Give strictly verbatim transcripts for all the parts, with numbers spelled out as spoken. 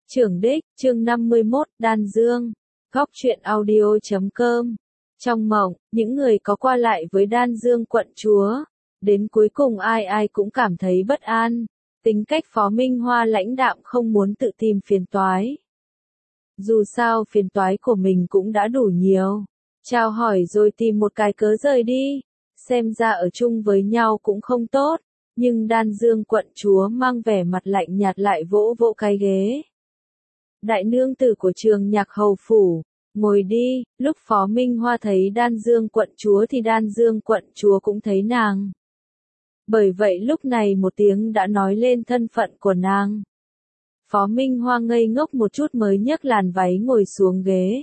Trưởng đích, chương năm mươi mốt, Đan Dương. Góc truyện audio chấm com. Trong mộng, những người có qua lại với Đan Dương quận chúa, đến cuối cùng ai ai cũng cảm thấy bất an. Tính cách Phó Minh Hoa lãnh đạm không muốn tự tìm phiền toái. Dù sao phiền toái của mình cũng đã đủ nhiều. Chào hỏi rồi tìm một cái cớ rời đi. Xem ra ở chung với nhau cũng không tốt. Nhưng Đan Dương quận chúa mang vẻ mặt lạnh nhạt lại vỗ vỗ cái ghế. Đại nương tử của Trường Nhạc hầu phủ, ngồi đi. Lúc Phó Minh Hoa thấy Đan Dương quận chúa thì Đan Dương quận chúa cũng thấy nàng. Bởi vậy lúc này một tiếng đã nói lên thân phận của nàng. Phó Minh Hoa ngây ngốc một chút mới nhấc làn váy ngồi xuống ghế.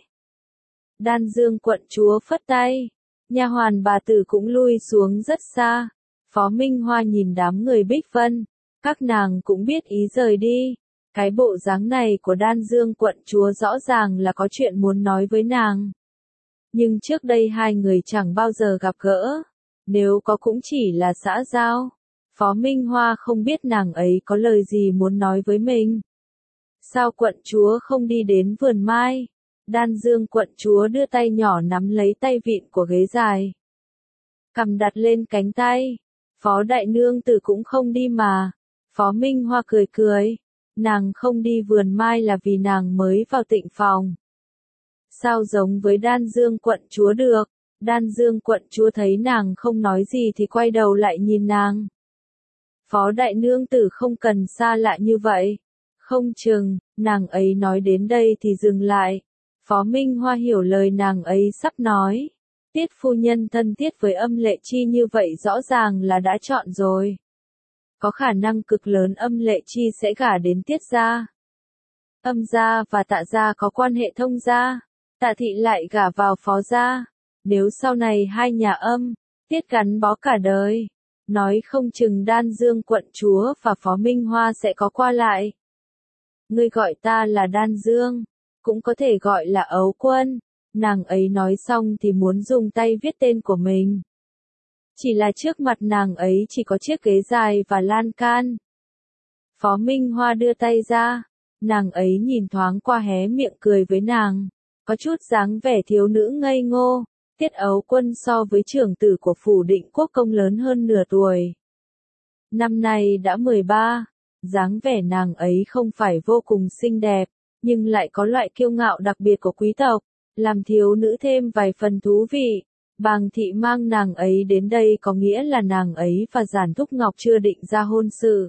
Đan Dương quận chúa phất tay, nha hoàn bà tử cũng lui xuống rất xa. Phó Minh Hoa nhìn đám người Bích Vân, các nàng cũng biết ý rời đi. Cái bộ dáng này của Đan Dương quận chúa rõ ràng là có chuyện muốn nói với nàng. Nhưng trước đây hai người chẳng bao giờ gặp gỡ, nếu có cũng chỉ là xã giao. Phó Minh Hoa không biết nàng ấy có lời gì muốn nói với mình. Sao quận chúa không đi đến vườn mai? Đan Dương quận chúa đưa tay nhỏ nắm lấy tay vịn của ghế dài, cầm đặt lên cánh tay. Phó đại nương tử cũng không đi mà. Phó Minh Hoa cười cười. Nàng không đi vườn mai là vì nàng mới vào tịnh phòng. Sao giống với Đan Dương quận chúa được? Đan Dương quận chúa thấy nàng không nói gì thì quay đầu lại nhìn nàng. Phó đại nương tử không cần xa lạ như vậy. Không chừng, nàng ấy nói đến đây thì dừng lại. Phó Minh Hoa hiểu lời nàng ấy sắp nói. Tiết phu nhân thân thiết với Âm Lệ Chi như vậy rõ ràng là đã chọn rồi. Có khả năng cực lớn Âm Lệ Chi sẽ gả đến Tiết gia. Âm gia và Tạ gia có quan hệ thông gia, Tạ thị lại gả vào Phó gia. Nếu sau này hai nhà Âm, Tiết gắn bó cả đời, nói không chừng Đan Dương quận chúa và Phó Minh Hoa sẽ có qua lại. Ngươi gọi ta là Đan Dương, cũng có thể gọi là Ấu Quân. Nàng ấy nói xong thì muốn dùng tay viết tên của mình. Chỉ là trước mặt nàng ấy chỉ có chiếc ghế dài và lan can. Phó Minh Hoa đưa tay ra, nàng ấy nhìn thoáng qua hé miệng cười với nàng, có chút dáng vẻ thiếu nữ ngây ngô. Tiết Ấu Quân so với trưởng tử của phủ Định Quốc Công lớn hơn nửa tuổi. Năm nay đã mười ba, dáng vẻ nàng ấy không phải vô cùng xinh đẹp, nhưng lại có loại kiêu ngạo đặc biệt của quý tộc, làm thiếu nữ thêm vài phần thú vị. Bàng thị mang nàng ấy đến đây có nghĩa là nàng ấy và Giản Thúc Ngọc chưa định ra hôn sự.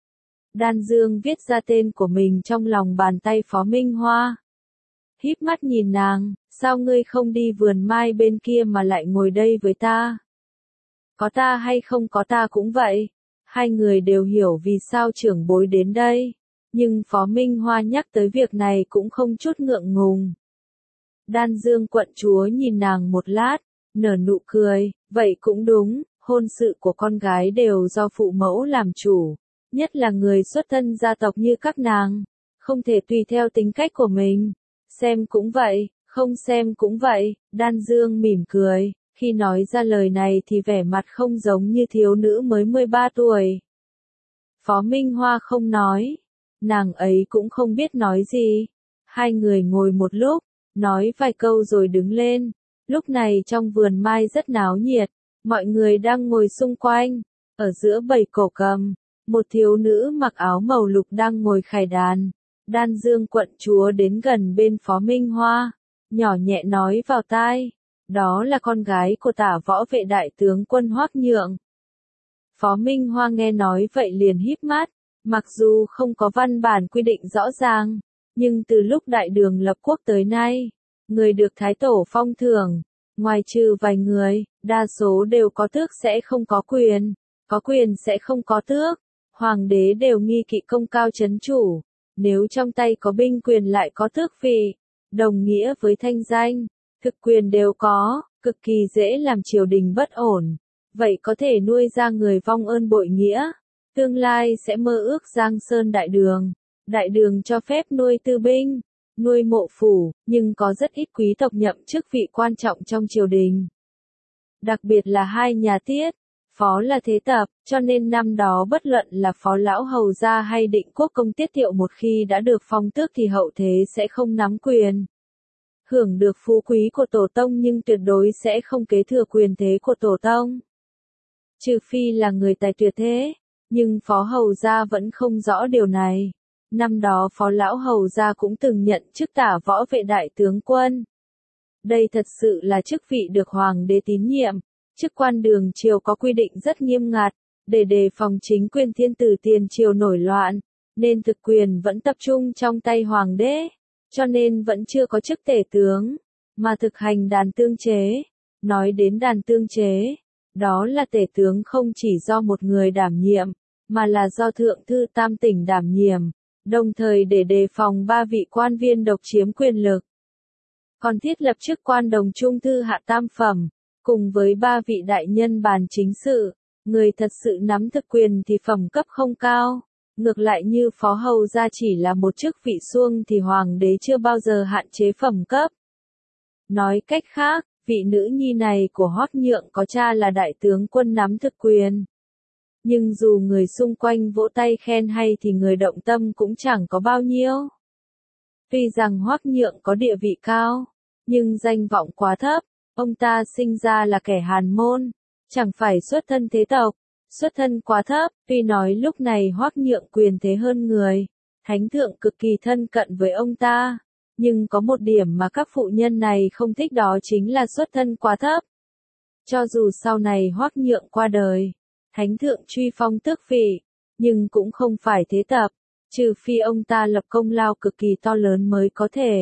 Đan Dương viết ra tên của mình trong lòng bàn tay Phó Minh Hoa. Híp mắt nhìn nàng, sao ngươi không đi vườn mai bên kia mà lại ngồi đây với ta? Có ta hay không có ta cũng vậy. Hai người đều hiểu vì sao trưởng bối đến đây, nhưng Phó Minh Hoa nhắc tới việc này cũng không chút ngượng ngùng. Đan Dương quận chúa nhìn nàng một lát, nở nụ cười, vậy cũng đúng, hôn sự của con gái đều do phụ mẫu làm chủ, nhất là người xuất thân gia tộc như các nàng, không thể tùy theo tính cách của mình. Xem cũng vậy, không xem cũng vậy. Đan Dương mỉm cười, khi nói ra lời này thì vẻ mặt không giống như thiếu nữ mới mười ba tuổi. Phó Minh Hoa không nói, nàng ấy cũng không biết nói gì. Hai người ngồi một lúc, nói vài câu rồi đứng lên. Lúc này trong vườn mai rất náo nhiệt, mọi người đang ngồi xung quanh. Ở giữa bầy cổ cầm, một thiếu nữ mặc áo màu lục đang ngồi khải đàn. Đan Dương quận chúa đến gần bên Phó Minh Hoa, nhỏ nhẹ nói vào tai, đó là con gái của Tả võ vệ đại tướng quân Hoắc Nhượng. Phó Minh Hoa nghe nói vậy liền híp mắt, mặc dù không có văn bản quy định rõ ràng, nhưng từ lúc đại đường lập quốc tới nay, người được Thái Tổ phong thưởng, ngoài trừ vài người, đa số đều có tước sẽ không có quyền, có quyền sẽ không có tước. Hoàng đế đều nghi kỵ công cao chấn chủ, nếu trong tay có binh quyền lại có tước vị, đồng nghĩa với thanh danh, thực quyền đều có, cực kỳ dễ làm triều đình bất ổn. Vậy có thể nuôi ra người vong ơn bội nghĩa, tương lai sẽ mơ ước giang sơn đại đường. Đại đường cho phép nuôi tư binh, nuôi mộ phủ, nhưng có rất ít quý tộc nhậm chức vị quan trọng trong triều đình. Đặc biệt là hai nhà Tiết, Phó là thế tập, cho nên năm đó bất luận là phó lão hầu gia hay định quốc công tiết thiệu một khi đã được phong tước thì hậu thế sẽ không nắm quyền. Hưởng được phú quý của tổ tông nhưng tuyệt đối sẽ không kế thừa quyền thế của tổ tông. Trừ phi là người tài tuyệt thế, nhưng phó hầu gia vẫn không rõ điều này. Năm đó phó lão hầu gia cũng từng nhận chức tả võ vệ đại tướng quân. Đây thật sự là chức vị được hoàng đế tín nhiệm. Chức quan đường triều có quy định rất nghiêm ngặt, để đề phòng chính quyền thiên tử tiền triều nổi loạn, nên thực quyền vẫn tập trung trong tay hoàng đế, cho nên vẫn chưa có chức tể tướng, mà thực hành đàn tương chế. Nói đến đàn tương chế, đó là tể tướng không chỉ do một người đảm nhiệm, mà là do thượng thư tam tỉnh đảm nhiệm, đồng thời để đề phòng ba vị quan viên độc chiếm quyền lực. Còn thiết lập chức quan đồng trung thư hạ tam phẩm, cùng với ba vị đại nhân bàn chính sự, người thật sự nắm thực quyền thì phẩm cấp không cao. Ngược lại như phó hầu gia chỉ là một chức vị suông thì hoàng đế chưa bao giờ hạn chế phẩm cấp. Nói cách khác, vị nữ nhi này của Hoắc Nhượng có cha là đại tướng quân nắm thực quyền. Nhưng dù người xung quanh vỗ tay khen hay thì người động tâm cũng chẳng có bao nhiêu. Tuy rằng Hoắc Nhượng có địa vị cao, nhưng danh vọng quá thấp. Ông ta sinh ra là kẻ hàn môn, chẳng phải xuất thân thế tộc, xuất thân quá thấp. Tuy nói lúc này Hoắc Nhượng quyền thế hơn người, thánh thượng cực kỳ thân cận với ông ta, nhưng có một điểm mà các phụ nhân này không thích, đó chính là xuất thân quá thấp. Cho dù sau này Hoắc Nhượng qua đời, thánh thượng truy phong tước vị, nhưng cũng không phải thế tập, trừ phi ông ta lập công lao cực kỳ to lớn mới có thể.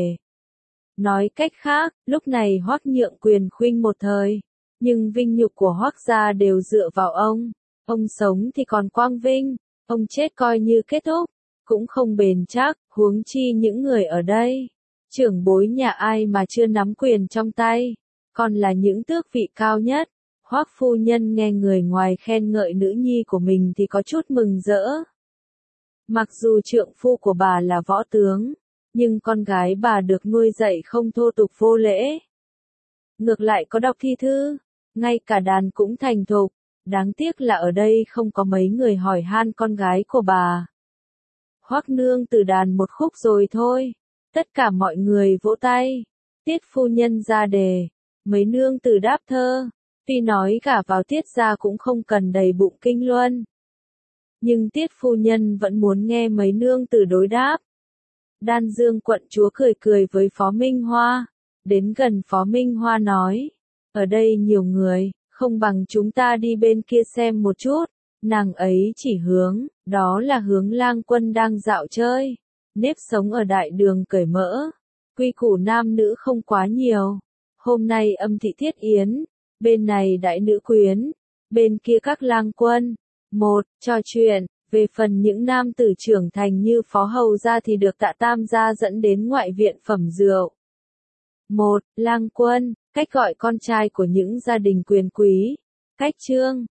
Nói cách khác, lúc này Hoắc Nhượng quyền khuynh một thời, nhưng vinh nhục của Hoắc gia đều dựa vào ông. Ông sống thì còn quang vinh, ông chết coi như kết thúc, cũng không bền chắc, huống chi những người ở đây. Trưởng bối nhà ai mà chưa nắm quyền trong tay, còn là những tước vị cao nhất. Hoắc phu nhân nghe người ngoài khen ngợi nữ nhi của mình thì có chút mừng rỡ. Mặc dù trượng phu của bà là võ tướng, nhưng con gái bà được nuôi dạy không thô tục vô lễ. Ngược lại có đọc thi thư, ngay cả đàn cũng thành thục, đáng tiếc là ở đây không có mấy người hỏi han con gái của bà. Hoắc nương từ đàn một khúc rồi thôi, tất cả mọi người vỗ tay. Tiết phu nhân ra đề, mấy nương từ đáp thơ, tuy nói cả vào tiết ra cũng không cần đầy bụng kinh luân. Nhưng tiết phu nhân vẫn muốn nghe mấy nương từ đối đáp. Đan Dương quận chúa cười cười với Phó Minh Hoa, đến gần Phó Minh Hoa nói, ở đây nhiều người, không bằng chúng ta đi bên kia xem một chút. Nàng ấy chỉ hướng, đó là hướng lang quân đang dạo chơi, nếp sống ở đại đường cởi mở, quy củ nam nữ không quá nhiều. Hôm nay âm thị thiết yến, bên này đại nữ quyến, bên kia các lang quân. Một, trò chuyện. Về phần những nam tử trưởng thành như Phó Hầu gia thì được Tạ Tam gia dẫn đến ngoại viện phẩm rượu. Một, lang quân, cách gọi con trai của những gia đình quyền quý. Cách chương